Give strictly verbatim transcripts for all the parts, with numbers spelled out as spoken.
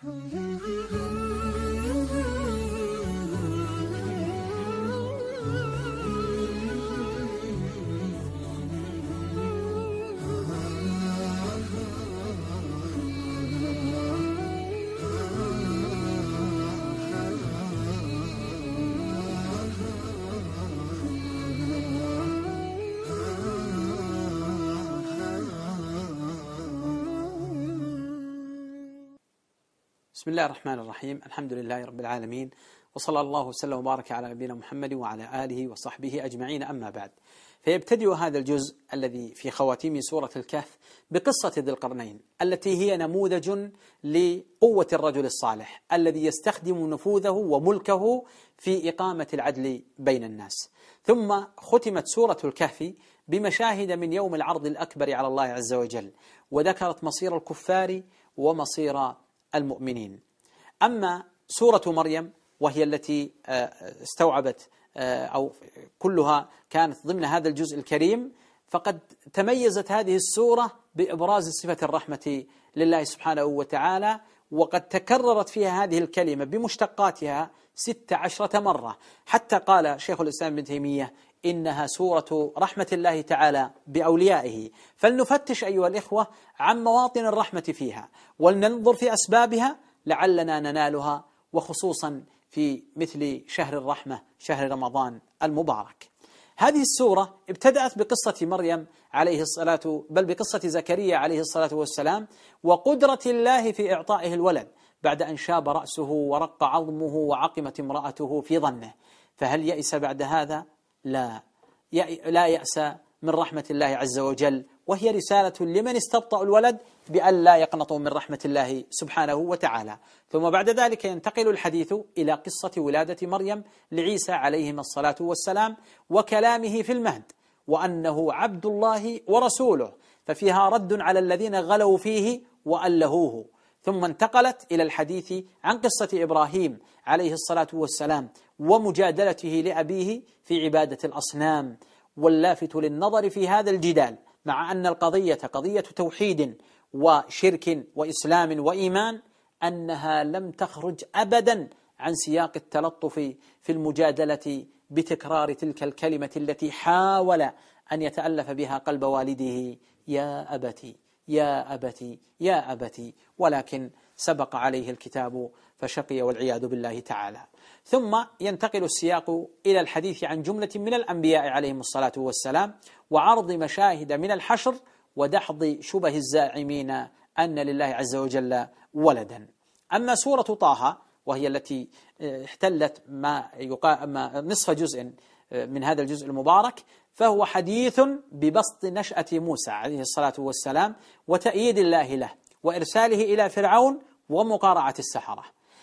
بسم الله الرحمن الرحيم. الحمد لله رب العالمين، وصلى الله وسلم وبارك على نبينا محمد وعلى آله وصحبه أجمعين، أما بعد. فيبتدئ هذا الجزء الذي في خواتيم سورة الكهف بقصة ذي القرنين، التي هي نموذج لقوة الرجل الصالح الذي يستخدم نفوذه وملكه في إقامة العدل بين الناس. ثم ختمت سورة الكهف بمشاهد من يوم العرض الأكبر على الله عز وجل، وذكرت مصير الكفار ومصير المؤمنين. أما سورة مريم وهي التي استوعبت أو كلها كانت ضمن هذا الجزء الكريم، فقد تميزت هذه السورة بإبراز صفة الرحمة لله سبحانه وتعالى، وقد تكررت فيها هذه الكلمة بمشتقاتها ست عشرة مرة، حتى قال شيخ الإسلام ابن تيمية إنها سورة رحمة الله تعالى بأوليائه. فلنفتش أيها الإخوة عن مواطن الرحمة فيها، ولننظر في أسبابها لعلنا ننالها، وخصوصا في مثل شهر الرحمة، شهر رمضان المبارك. هذه السورة ابتدأت بقصة مريم عليه الصلاة بل بقصة زكريا عليه الصلاة والسلام، وقدرة الله في إعطائه الولد بعد أن شاب رأسه ورق عظمه وعقمت امرأته في ظنه. فهل يئس بعد هذا؟ لا لا يأس من رحمة الله عز وجل، وهي رسالة لمن استبطأ الولد بأن لا يقنطوا من رحمة الله سبحانه وتعالى. ثم بعد ذلك ينتقل الحديث إلى قصة ولادة مريم لعيسى عليهما الصلاة والسلام، وكلامه في المهد، وأنه عبد الله ورسوله، ففيها رد على الذين غلوا فيه وألهوه. ثم انتقلت إلى الحديث عن قصة إبراهيم عليه الصلاة والسلام ومجادلته لأبيه في عبادة الأصنام. واللافت للنظر في هذا الجدال، مع أن القضية قضية توحيد وشرك وإسلام وإيمان، أنها لم تخرج أبدا عن سياق التلطف في المجادلة بتكرار تلك الكلمة التي حاول أن يتألف بها قلب والده: يا أبتي يا أبتي يا أبتي، ولكن سبق عليه الكتاب فشقي والعياذ بالله تعالى. ثم ينتقل السياق إلى الحديث عن جملة من الأنبياء عليهم الصلاة والسلام، وعرض مشاهد من الحشر، ودحض شبه الزاعمين أن لله عز وجل ولدا. أما سورة طه وهي التي احتلت ما يقام نصف جزء من هذا الجزء المبارك، فهو حديث ببسط نشأة موسى عليه الصلاة والسلام وتأييد الله له وإرساله إلى فرعون ومقارعة السحرة.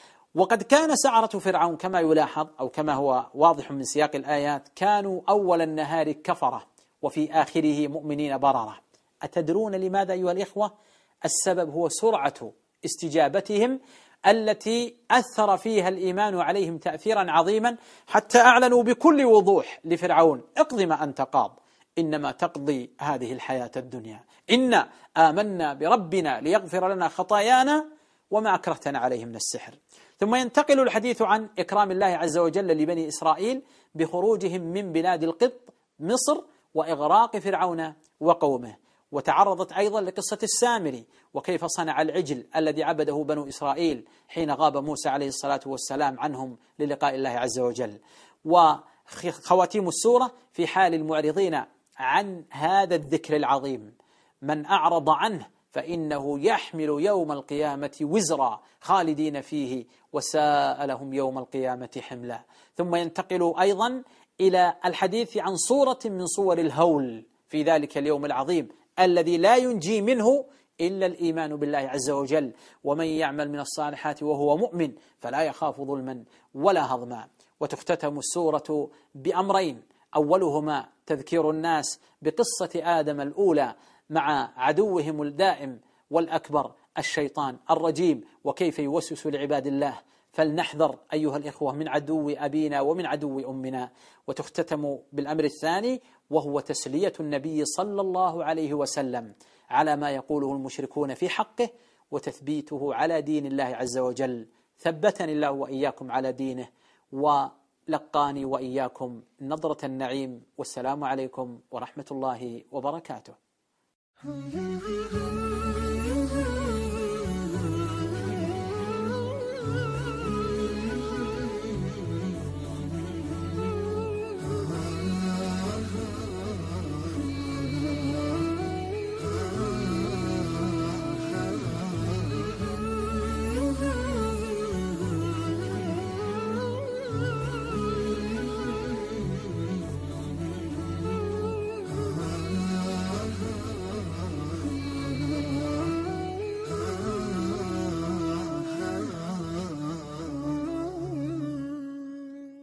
وقد كان سحرة فرعون كما يلاحظ أو كما هو واضح من سياق الآيات كانوا أول النهار كفرة وفي آخره مؤمنين بررة. أتدرون لماذا أيها الإخوة؟ السبب هو سرعة استجابتهم التي أثر فيها الإيمان عليهم تأثيرا عظيما، حتى أعلنوا بكل وضوح لفرعون: اقض ما أنت قاض، إنما تقضي هذه الحياة الدنيا، إنا آمنا بربنا ليغفر لنا خطايانا وما أكرهتنا عليه من السحر. ثم ينتقل الحديث عن إكرام الله عز وجل لبني إسرائيل بخروجهم من بلاد القبط مصر وإغراق فرعون وقومه. وتعرضت أيضا لقصة السامري وكيف صنع العجل الذي عبده بنو إسرائيل حين غاب موسى عليه الصلاة والسلام عنهم للقاء الله عز وجل. وخواتيم السورة في حال المعرضين عن هذا الذكر العظيم: من أعرض عنه فإنه يحمل يوم القيامة وزرا خالدين فيه وساء لهم يوم القيامة حملا. ثم ينتقل أيضا إلى الحديث عن صورة من صور الهول في ذلك اليوم العظيم الذي لا ينجي منه إلا الإيمان بالله عز وجل: ومن يعمل من الصالحات وهو مؤمن فلا يخاف ظلما ولا هضما. وتختتم السورة بأمرين: أولهما تذكير الناس بقصة آدم الأولى مع عدوهم الدائم والأكبر الشيطان الرجيم، وكيف يوسوس لعباد الله، فلنحذر أيها الإخوة من عدو أبينا ومن عدو أمنا. وتختتم بالأمر الثاني، وهو تسلية النبي صلى الله عليه وسلم على ما يقوله المشركون في حقه، وتثبيته على دين الله عز وجل. ثبتني الله وإياكم على دينه ولقاني وإياكم نظرة النعيم. والسلام عليكم ورحمة الله وبركاته.